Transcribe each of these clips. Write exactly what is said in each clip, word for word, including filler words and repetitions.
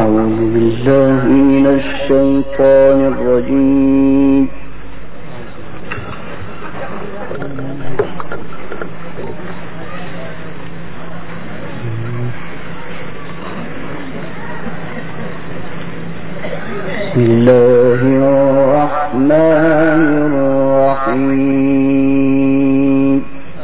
أعوذ بالله من الشيطان الرجيم. بسم الله الرحمن الرحيم.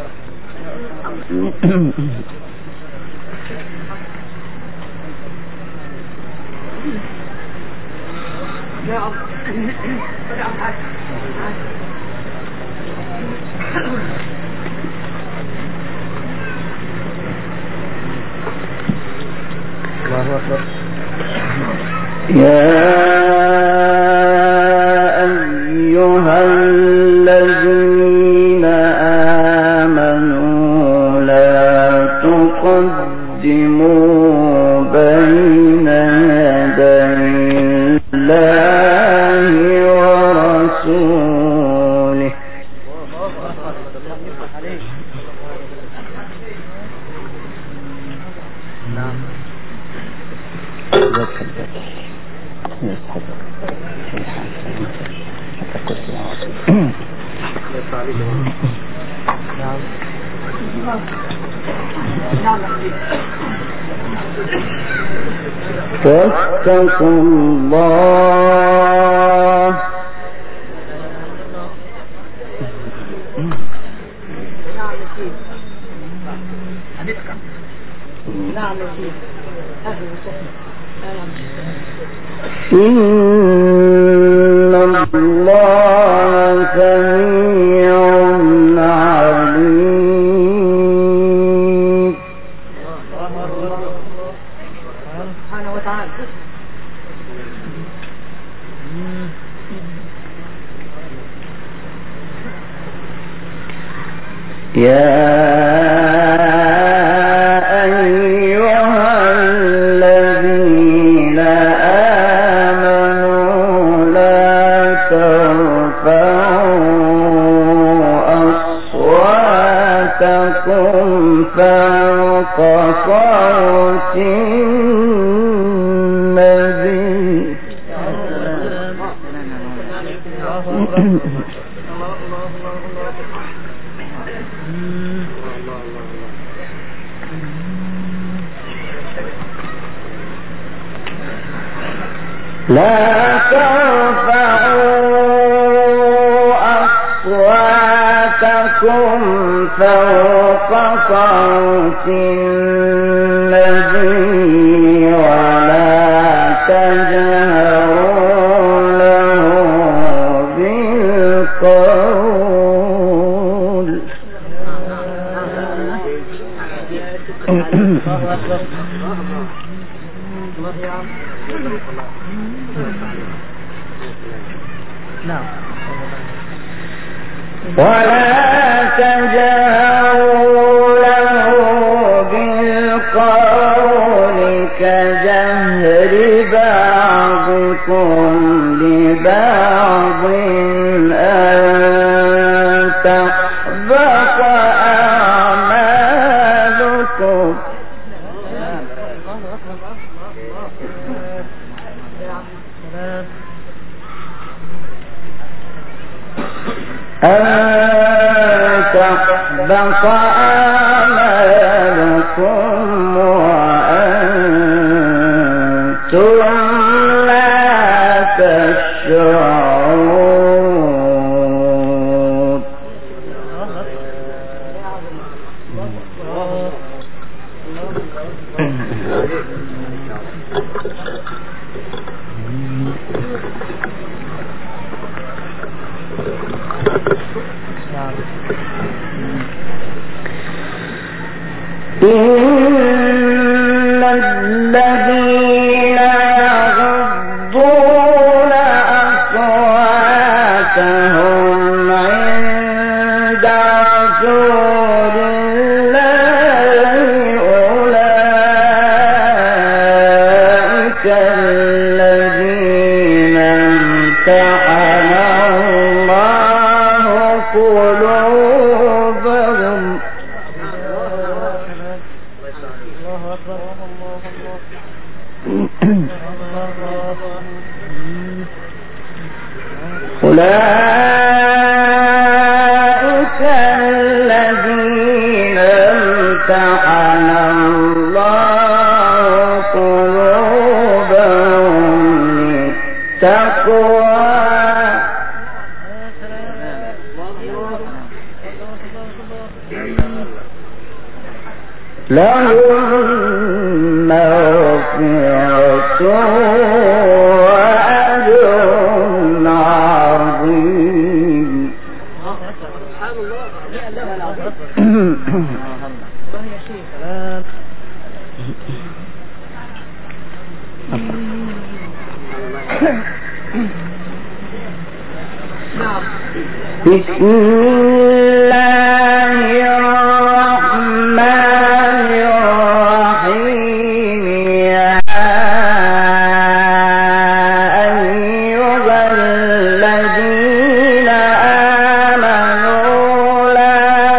يا أيها الذين آمنوا لا تقدموا بين يدي الله ورسوله. واتقوا الله إن الله سميع عليم. سبحانه وتعالى. يا فوق صوت النبي. لا ترفعوا أصواتكم فوق صوت النبي ولا تجهروا له بالقول. ولا تجهروا له بالقول كجهر بعضكم لبعض أن تحبط أعمالكم. أن تحبط أعمالكم وأنتم لا تشعرون. إن الذين يغضون أصواتهم عند رسول الله أولئك الذين امتحن الله قلوبهم. أولئك الذين امتحن الله قلوبهم للتقوى لهم مغفرة وأجر عظيم. سبحان الله. بسم الله الرحمن الرحيم. يا أيها الذين آمنوا لا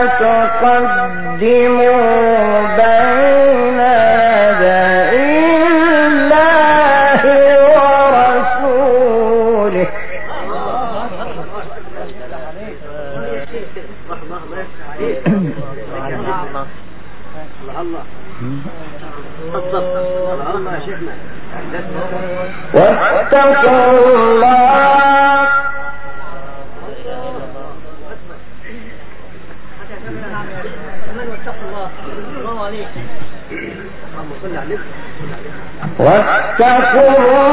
تقدموا بين يدي الله ورسوله. واتقوا الله واتقوا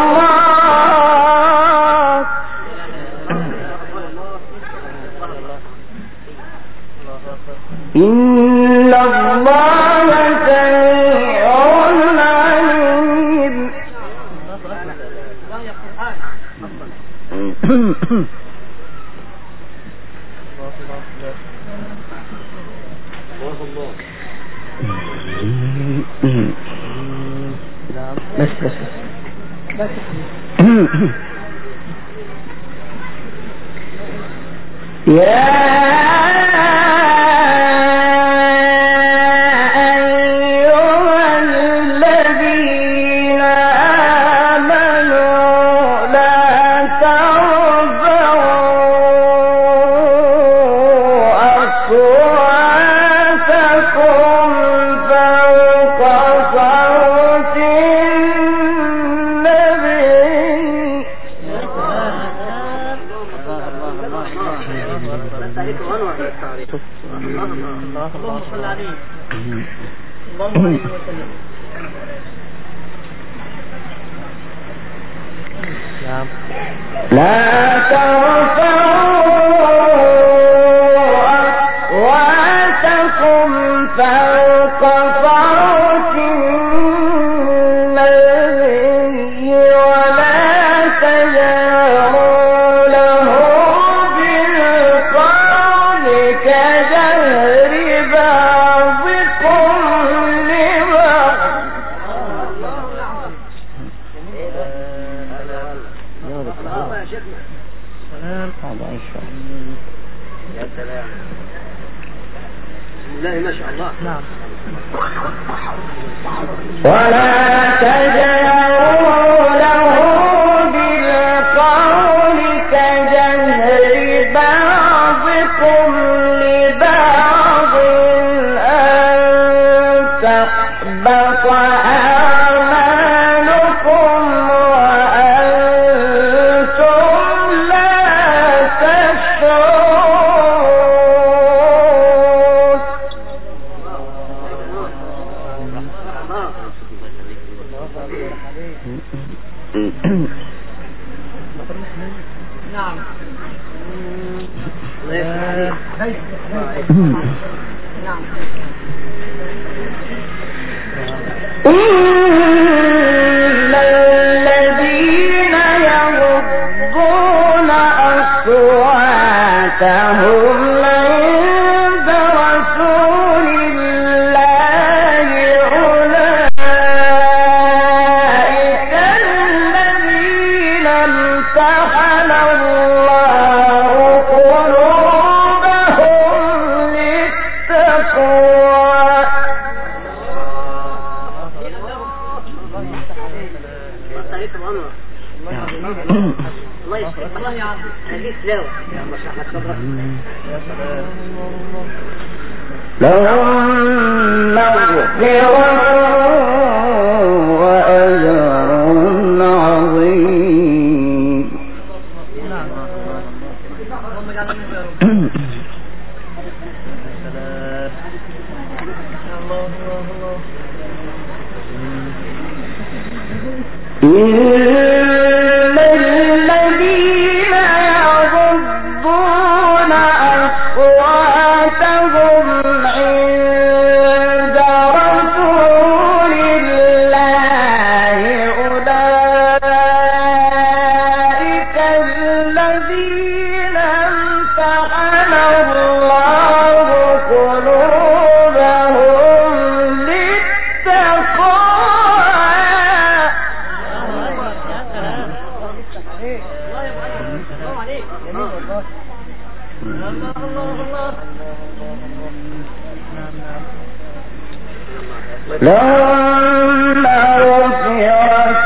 الله إن الله سميع عليم. بس بس بس يا لا ترفعوا أصواتكم فوق صوت النبي ولا تجهروا له بالقول كجهر بعضكم لبعض. يا سلام. بسم الله ما شاء الله. نعم. ولا تجهروا له بالقول كجهر بعضكم لبعض أن تحبط أعمالكم وأنتم لا تشعرون. نعم. نعم. إن الذين يغضون أصواتهم عند رسول الله أولئك الذين امتحن الله قلوبهم للتقوى. عليك الأمر. الله يسلمك. الله يا عم. هذه تلاوة. يا الله شرح لك صدرك. يا سلام. لهم مغفرة وأجر عظيم. إن الذين يغضون أصواتهم عند رسول الله أولئك الذين امتحن الله قلوبهم للتقوى. لهم مغفرة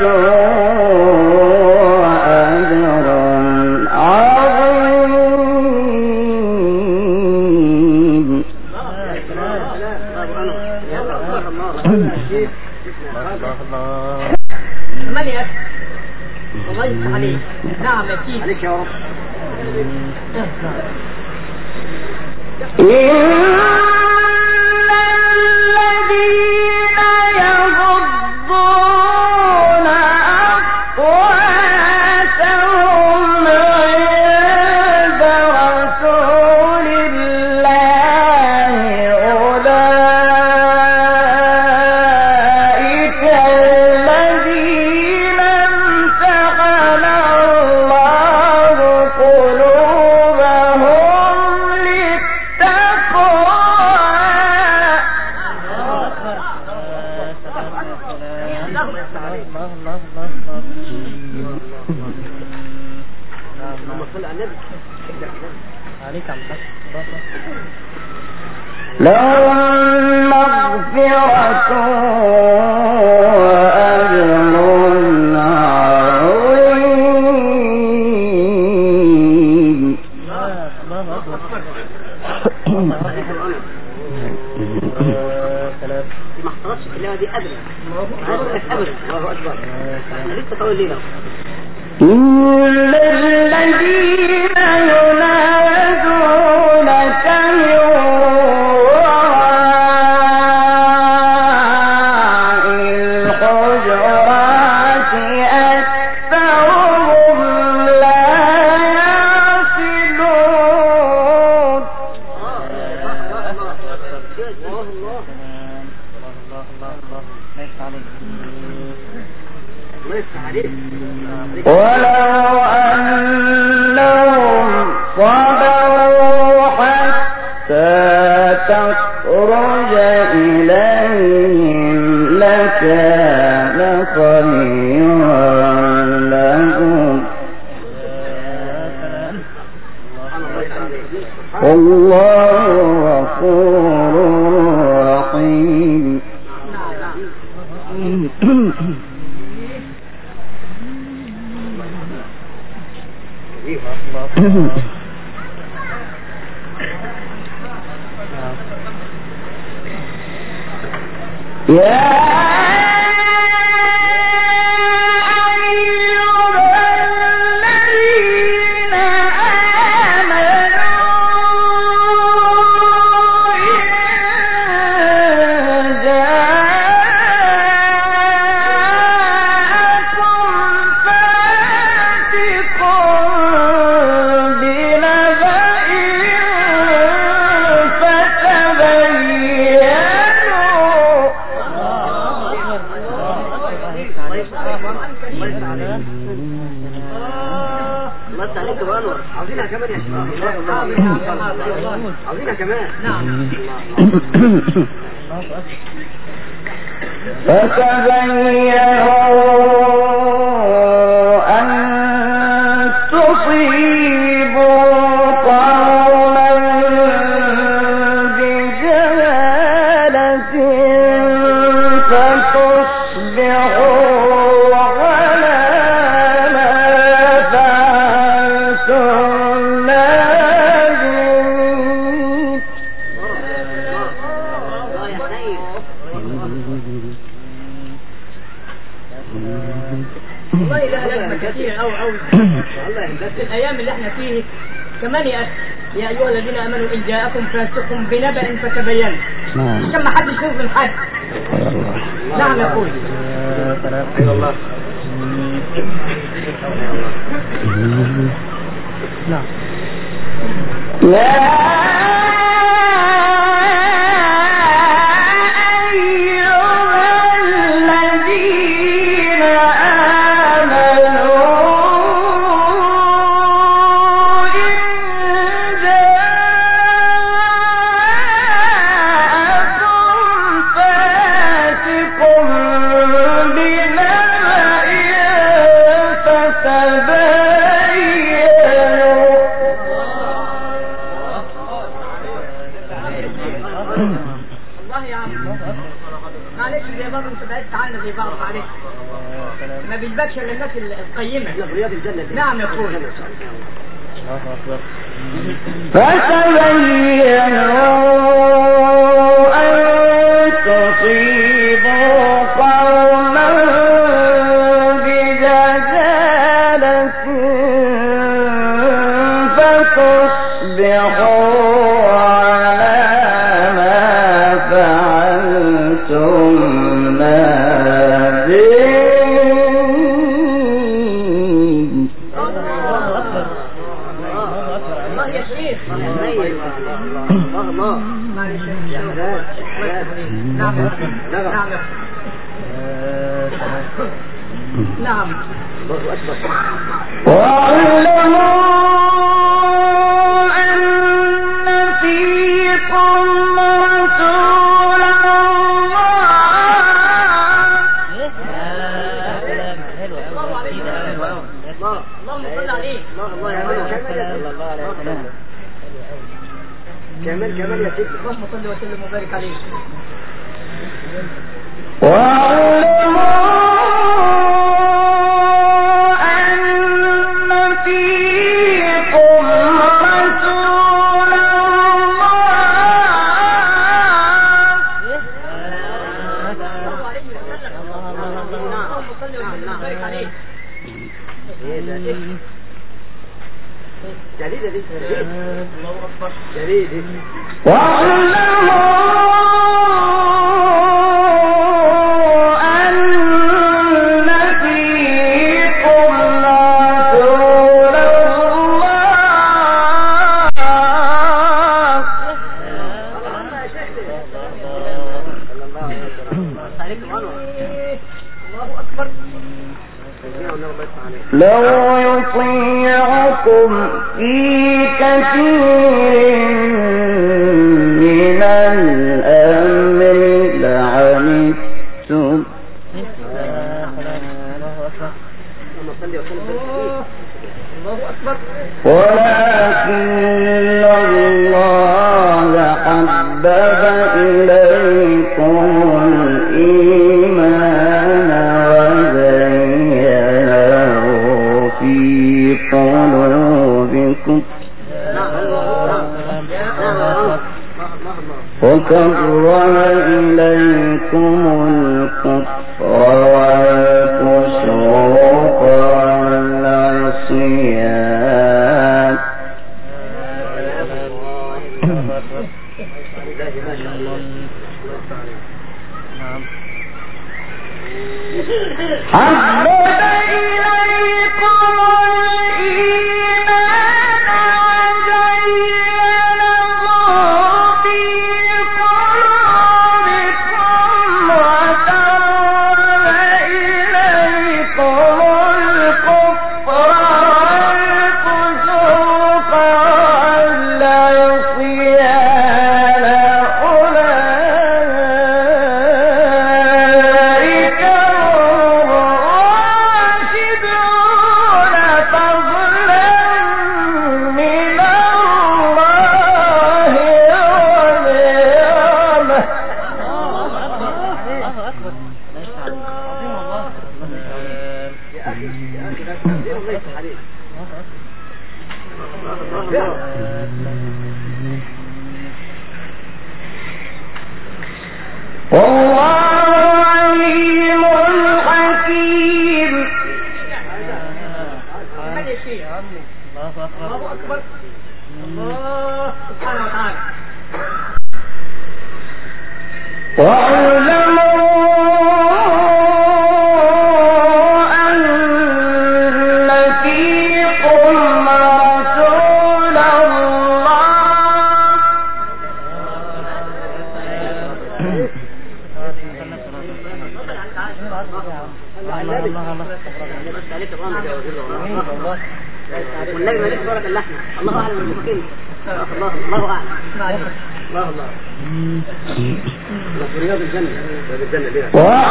وأجر عظيم. من يا الله يفتح عليك. نعم يا سيدي عليك يا رب. الذين يغضون أصواتهم عند رسول الله أولئك الذين امتحن الله قلوبهم للتقوى. لهم مغفرة وأجر عظيم. ما احترتش اللعبة دي أبدا. أبدا. الله أكبر. احنا لسه طول ليلة. إن الذين ينادونك من وراء الحجرات أكثرهم لا يعقلون. ولو أنهم صبروا حتى تخرج إليهم لكان خيرا لهم. والله غفور رحيم. يا عاوزينها كمان يا شباب. عاوزينها كمان. نعم. فتبينوا أن تصيبوا قوما بجهالة فتصبحوا على كثير أو أو بس الأيام اللي احنا فيه كمان يا أخي يا أيها الذين آمنوا إن جاءكم فاسق بنبأ فتبينوا عشان ما حدش يظلم حد. نعم يا أخوي. أيوة الله. نعم. ما بيجبكش الا الناس القيمه رياض الجنه. نعم يا اخويا. فتبينوا ان تصيبوا قوما بجهالة فتصبحوا على ما فعلتم نعم. واعلموا أن فيكم رسول كمان كمان يا سيدي. اللهم صل وسلم وبارك عليه. واعلموا لو يطيعكم في كثير من الأمر لعنتم ولكن الله حبب إليكم الإيمان وزينه في قلوبكم وكره إليكم الكفر والفسوق والعصيان حبب إليكم الإيمان وزينه في قلوبكم وكره إليكم الكفر والفسوق والعصيان أولئك هم الراشدون فضلا من الله ونعمه. والله عليم حكيم. والنبي مالك بارك اللحمة الله أعلم بالمسكين الله الله أعلم الله الله رياض الجنة الجنة ليها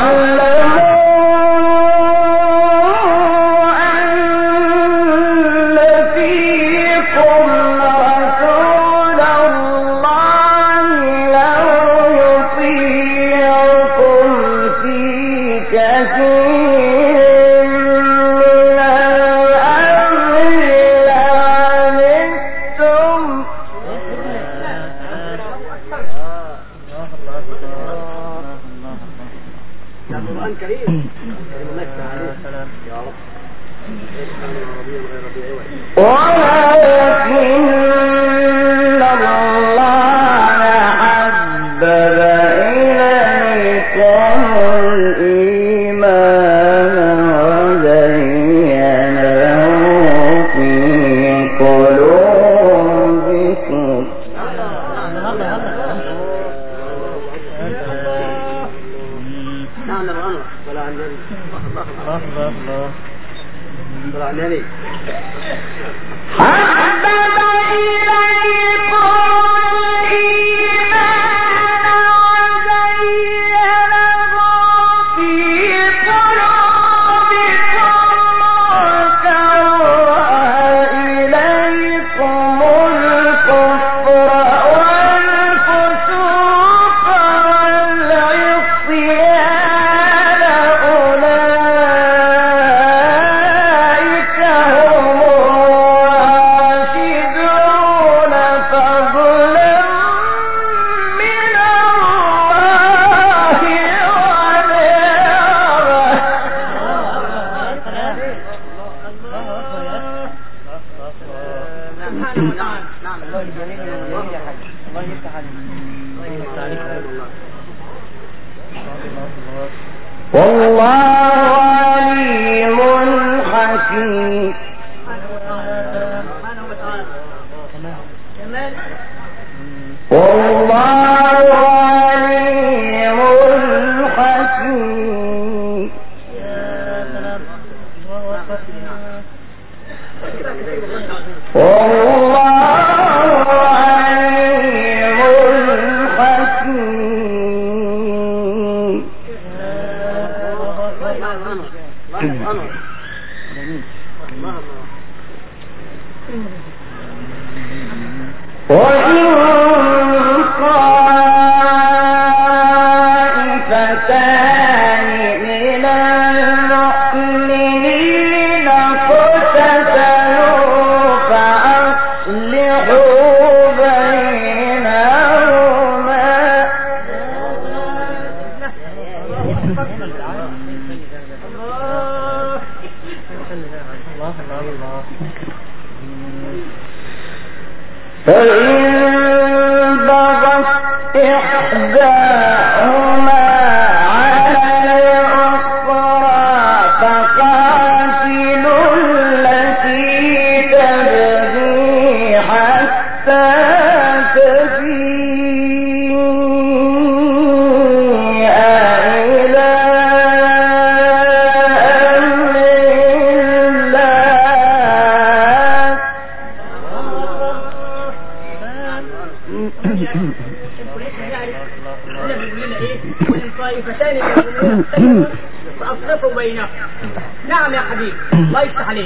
فأصرفوا بينهم. نعم يا حبيبي الله يفتح عليك.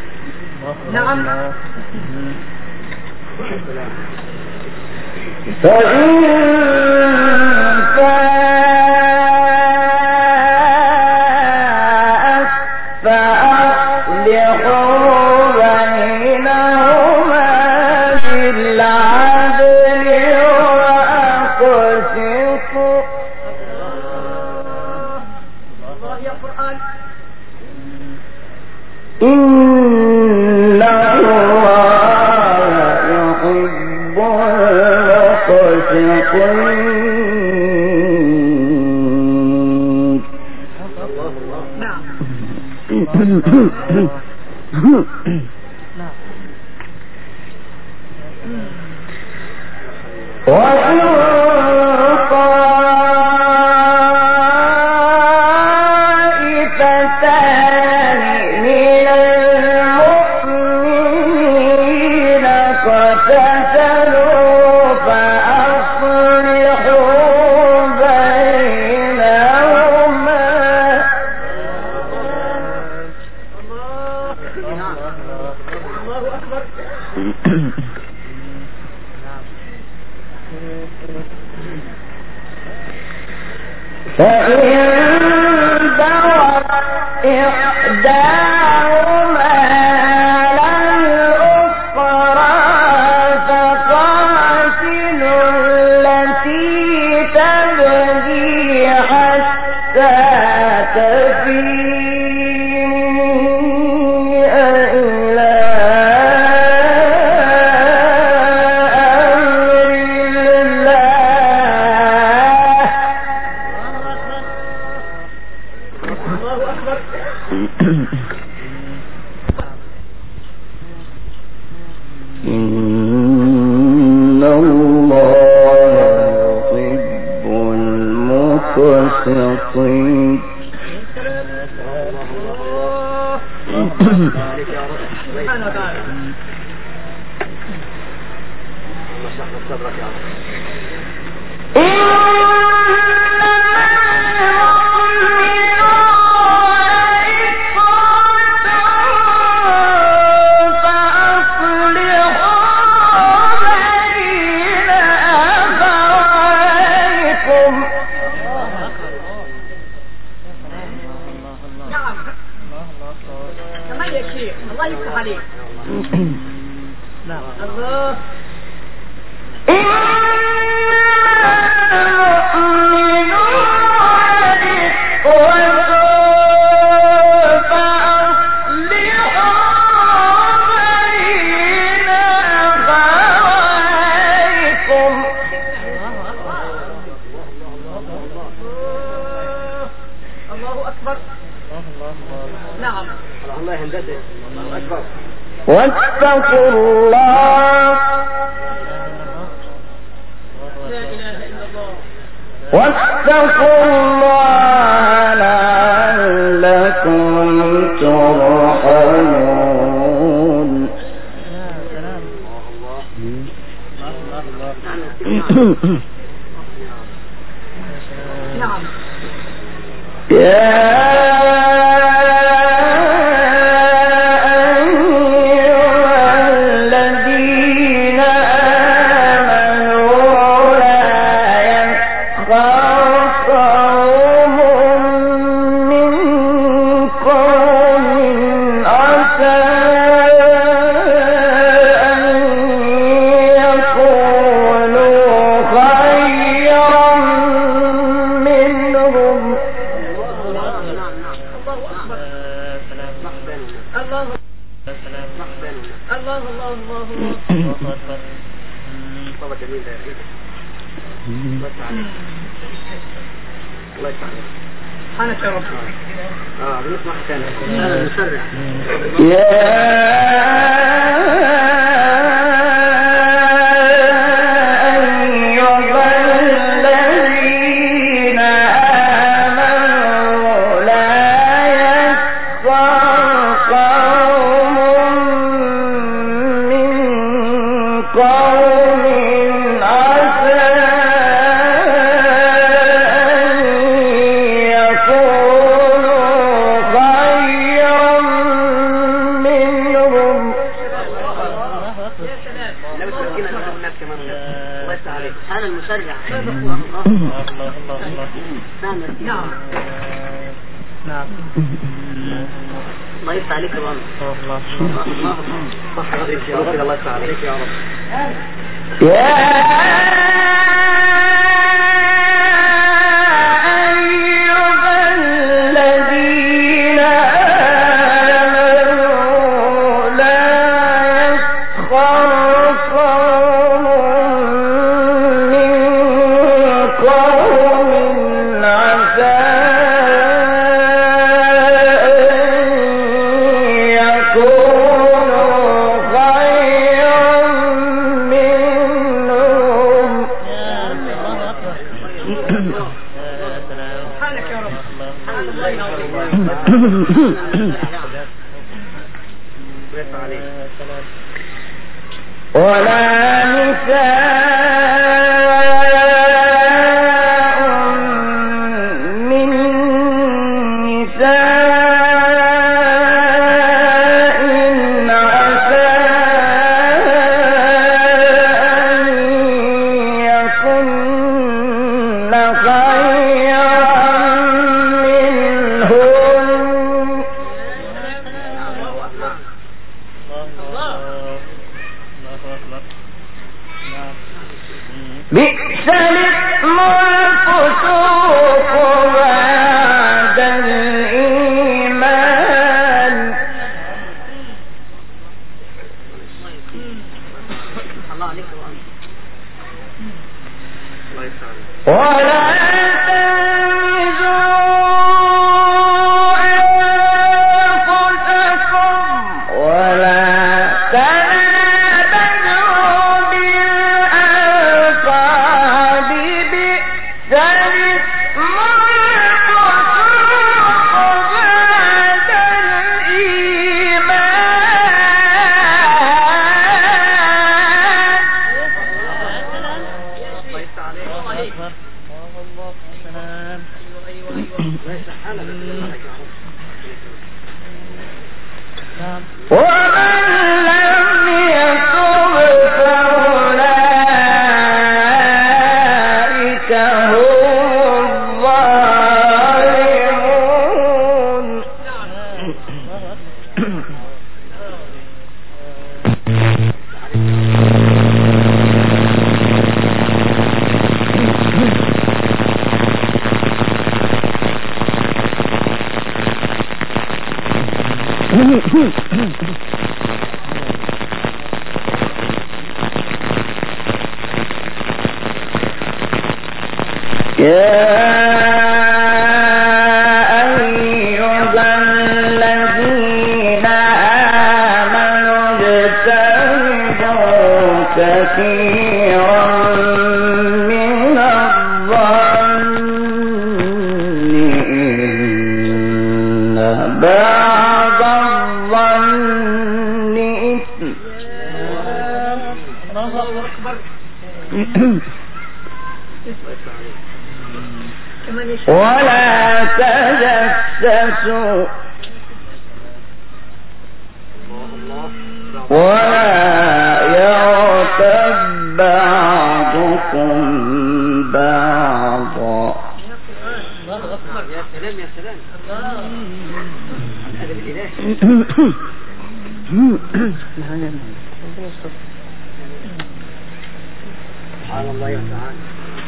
نعم فإن وإن واتقوا الله واتقوا الله لعلكم ترحمون. نعم. يا سبحانك يا رب. اه بنسمع ثاني انا المشرع. انا المشرع. نعم نعم الله يفتح عليك يا رب. الله الله صح عليك يا رب. الله يفتح عليك يا رب. ولا نساء من نساء عسى ومن لم يتب فأولئك هم الظالمون. يا أيها الذين آمنوا اجتنبوا كثيرا من الظن إن بعض الظن إثم. الله أكبر. ولا تجسسوا ولا يغتب بعضكم بعضا. يا سلام يا سلام. هذا الإله. سبحان الله وتعالى.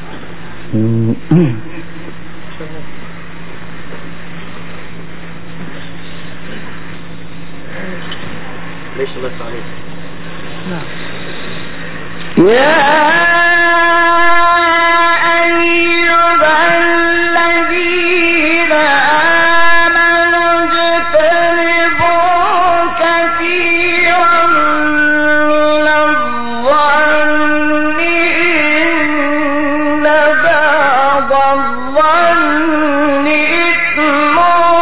ليش الله عليك؟ نعم. يا أيها الذين آمنوا اجتنبوا كثيرا من الظن إن بعض الظن إثم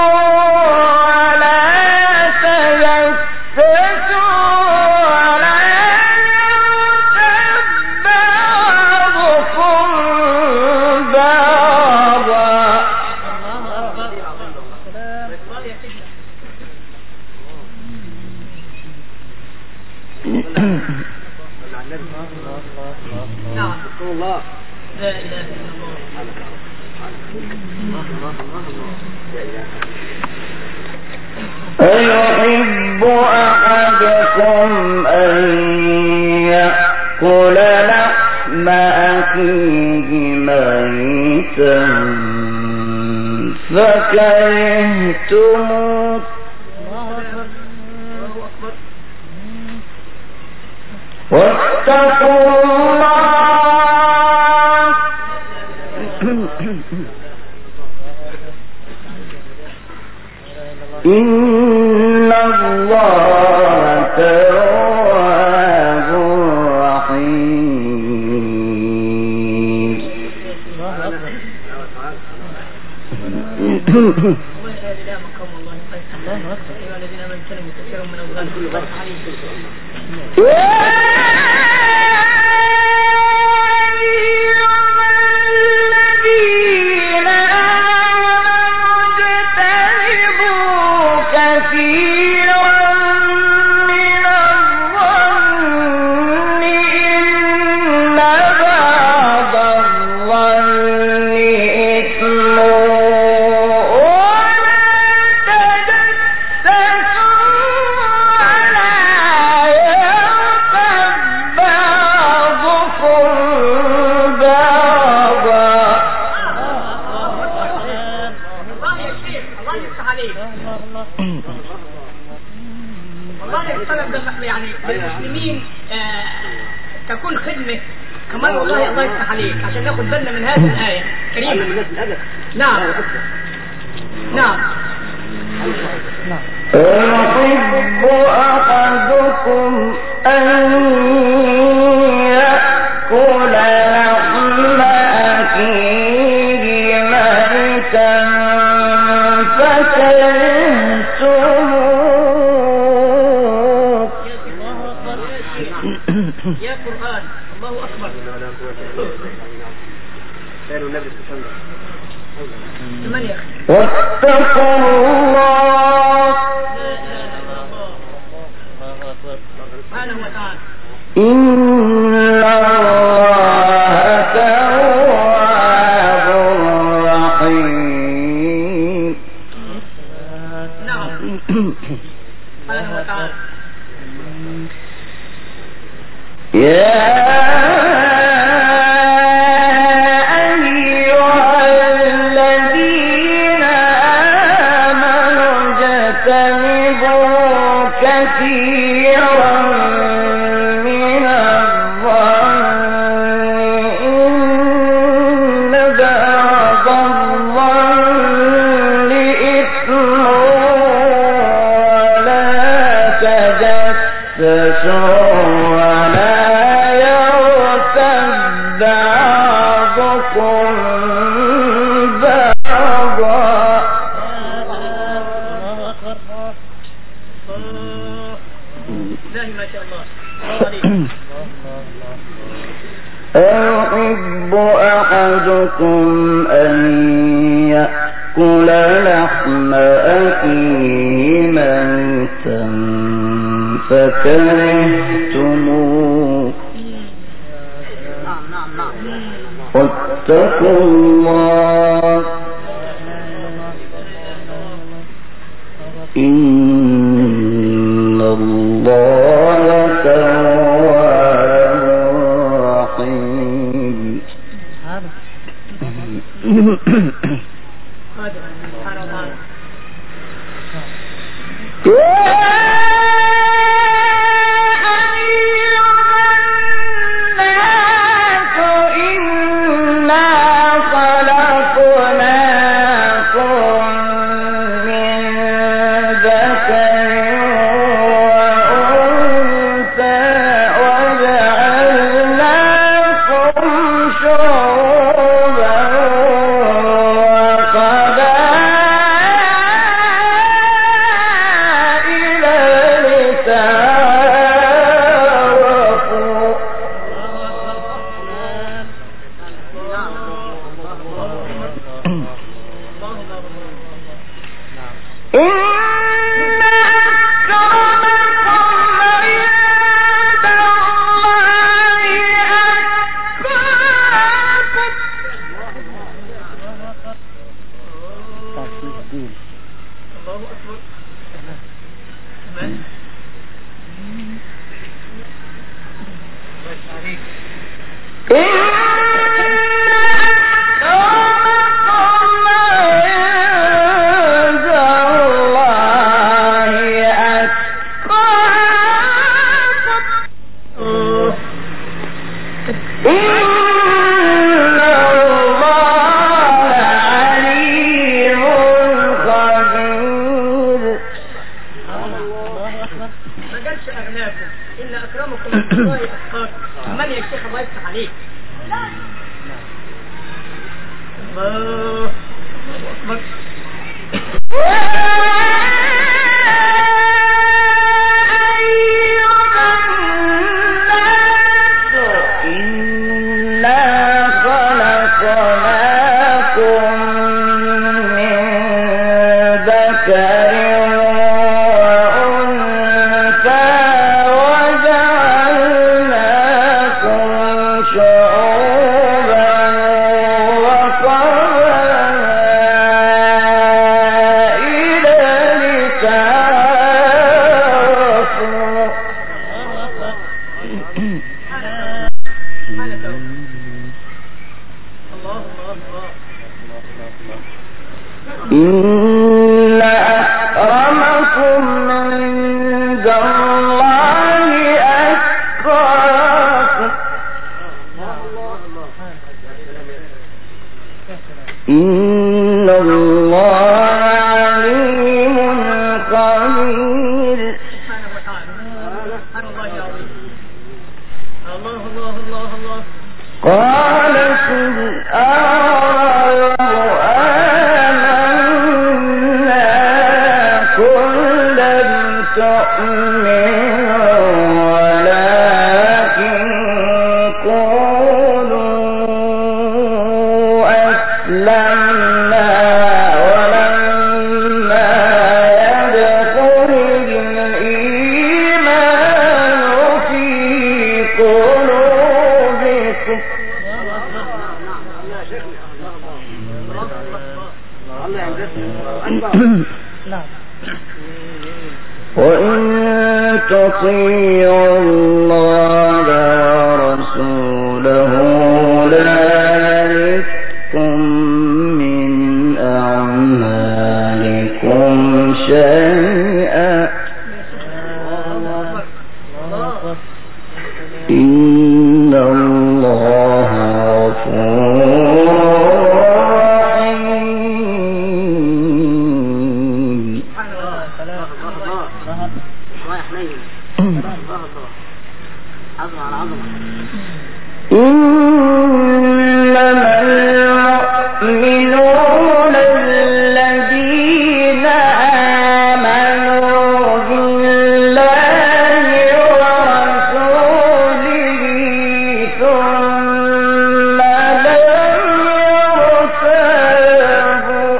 ولا تجسسوا ولا يغتب بعضكم بعضا. نعم. الله. لا إله إلا الله. أيحب أحدكم أن يأكل لحم أخيه ميتا فكرهتموه واتقوا الله إن الله تواب رحيم. للمسلمين تكون خدمة كمان. والله الله يفتح عليك عشان ناخد بالنا من هذه الآية كريمة. نعم نعم. أيحب أحدكم أن يأكل لحم أخيه ميتا فكرهتموه. يا قرآن الله أكبر. واتقوا واتقوا الله سبحانه وتعالى إن الله تواب رحيم. نعم سبحانه وتعالى يا أيحب أحدكم أن يأكل لحم أخيه ميتا فكرهتموه واتقوا الله إن الله تواب رحيم. وإن تطيعوا الله ورسوله لا يلدكم من أعمالكم شيئا إن الله غفور رحيم. إنما المؤمنون الذين آمنوا بالله ورسوله ثم لم يرتابوا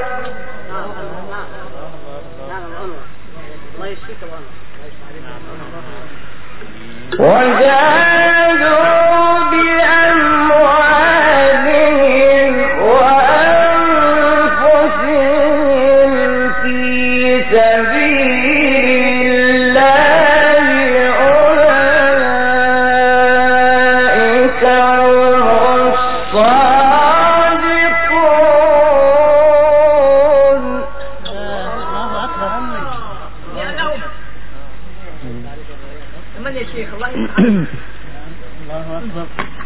وجاهدوا بأموالهم وأنفسهم في سبيل الله أولئك هم الصادقون. من يا شيخ الله يسعدك. الله أكبر.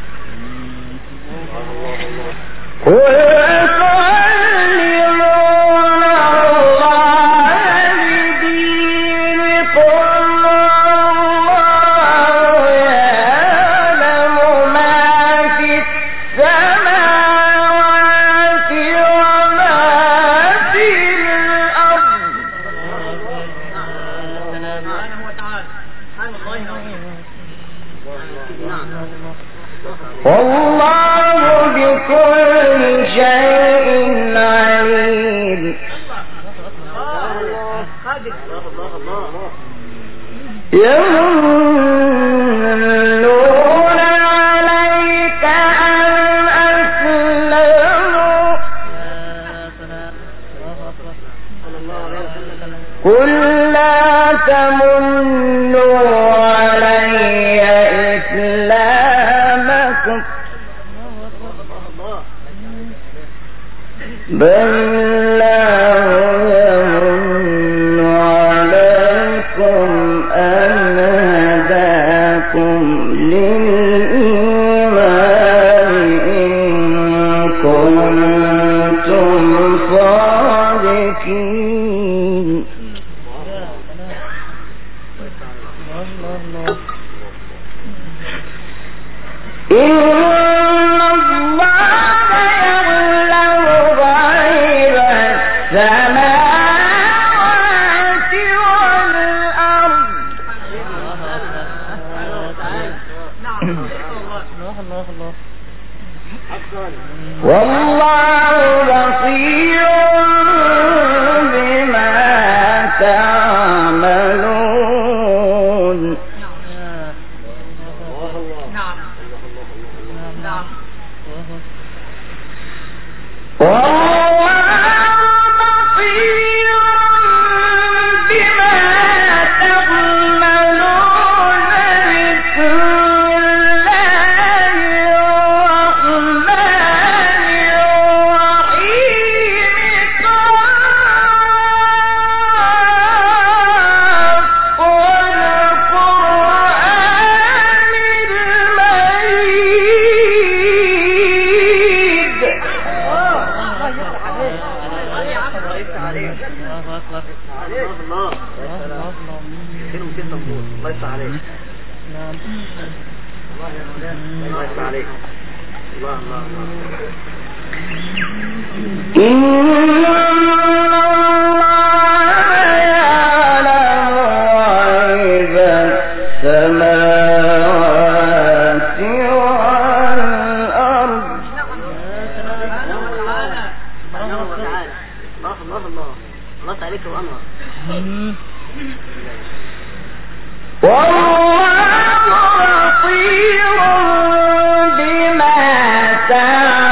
والله بكل شيء عليم. يمنون عليك أن أسلموا قل لا تمنوا علي إسلامكم بل الله يمن عليكم أن هداكم للإيمان إن كنتم صادقين. إن الله يعلم غيب السماوات والأرض والله بصير بما تعملون.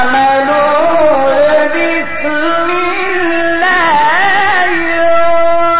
تعملون بسم الله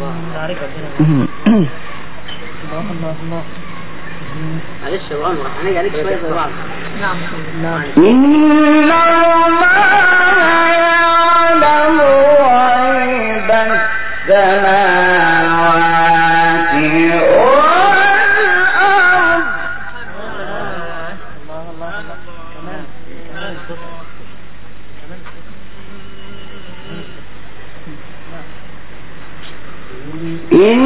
معلش يا ابو انور هنيجي عليك شويه زي بعض. نعم نعم. إن الله يعلم غيب السماوات والأرض. إن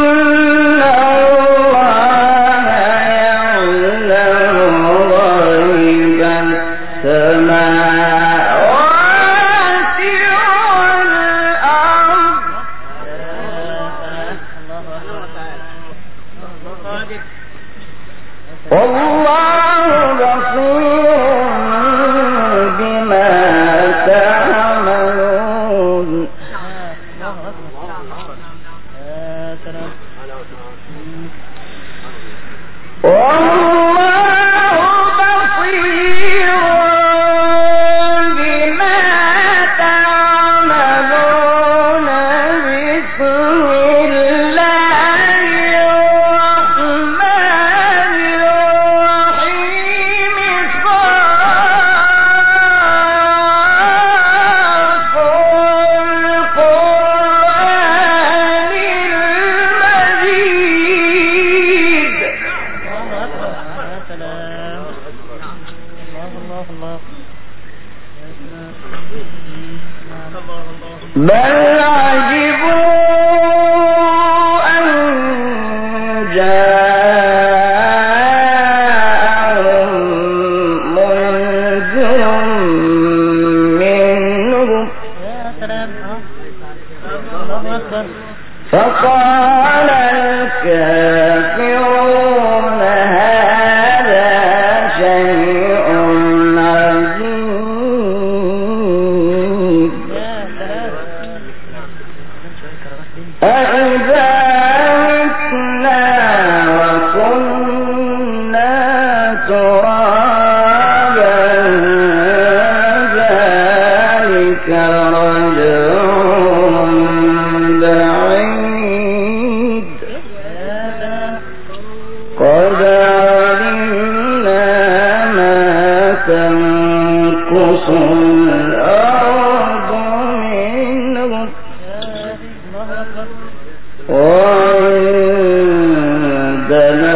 بل عجبوا أن جاءهم منذر منهم فقال الكافرون هذا شيء عجيب أإذا متنا وكنا ترابا ذلك رجع بعيد قد علمنا ما تنقص الأرض منهم وعندنا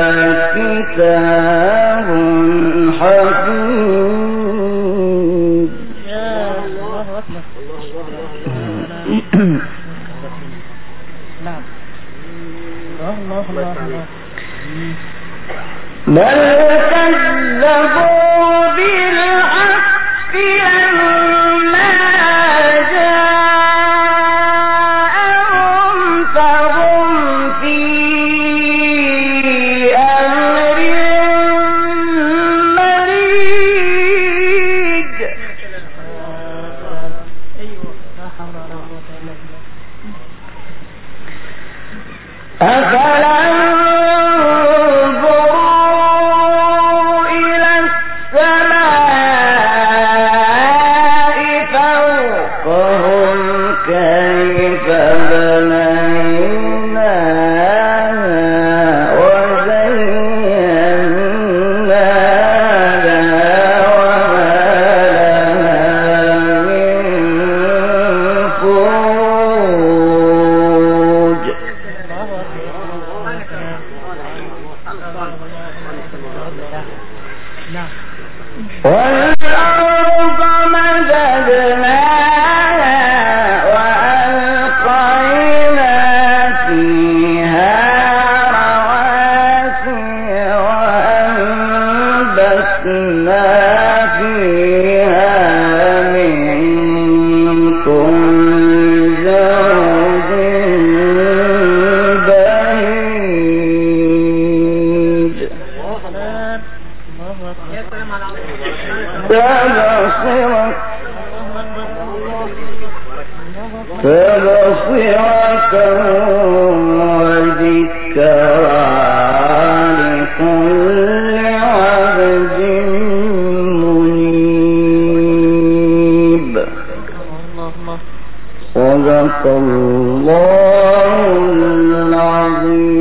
كتاب حفيظ. بل كذبوا بالحق لما جاءهم فهم في أمر مريج. أفلا ينظروا إلى السماء فوقهم كيف بنيناها وزيناها وما لها من فروج. والأرض مددناها وألقينا فيها رواسي وأنبتنا فيها من كل زوج بهيج. تبصرة وذكرى لكل عبد منيب. صدق الله عبد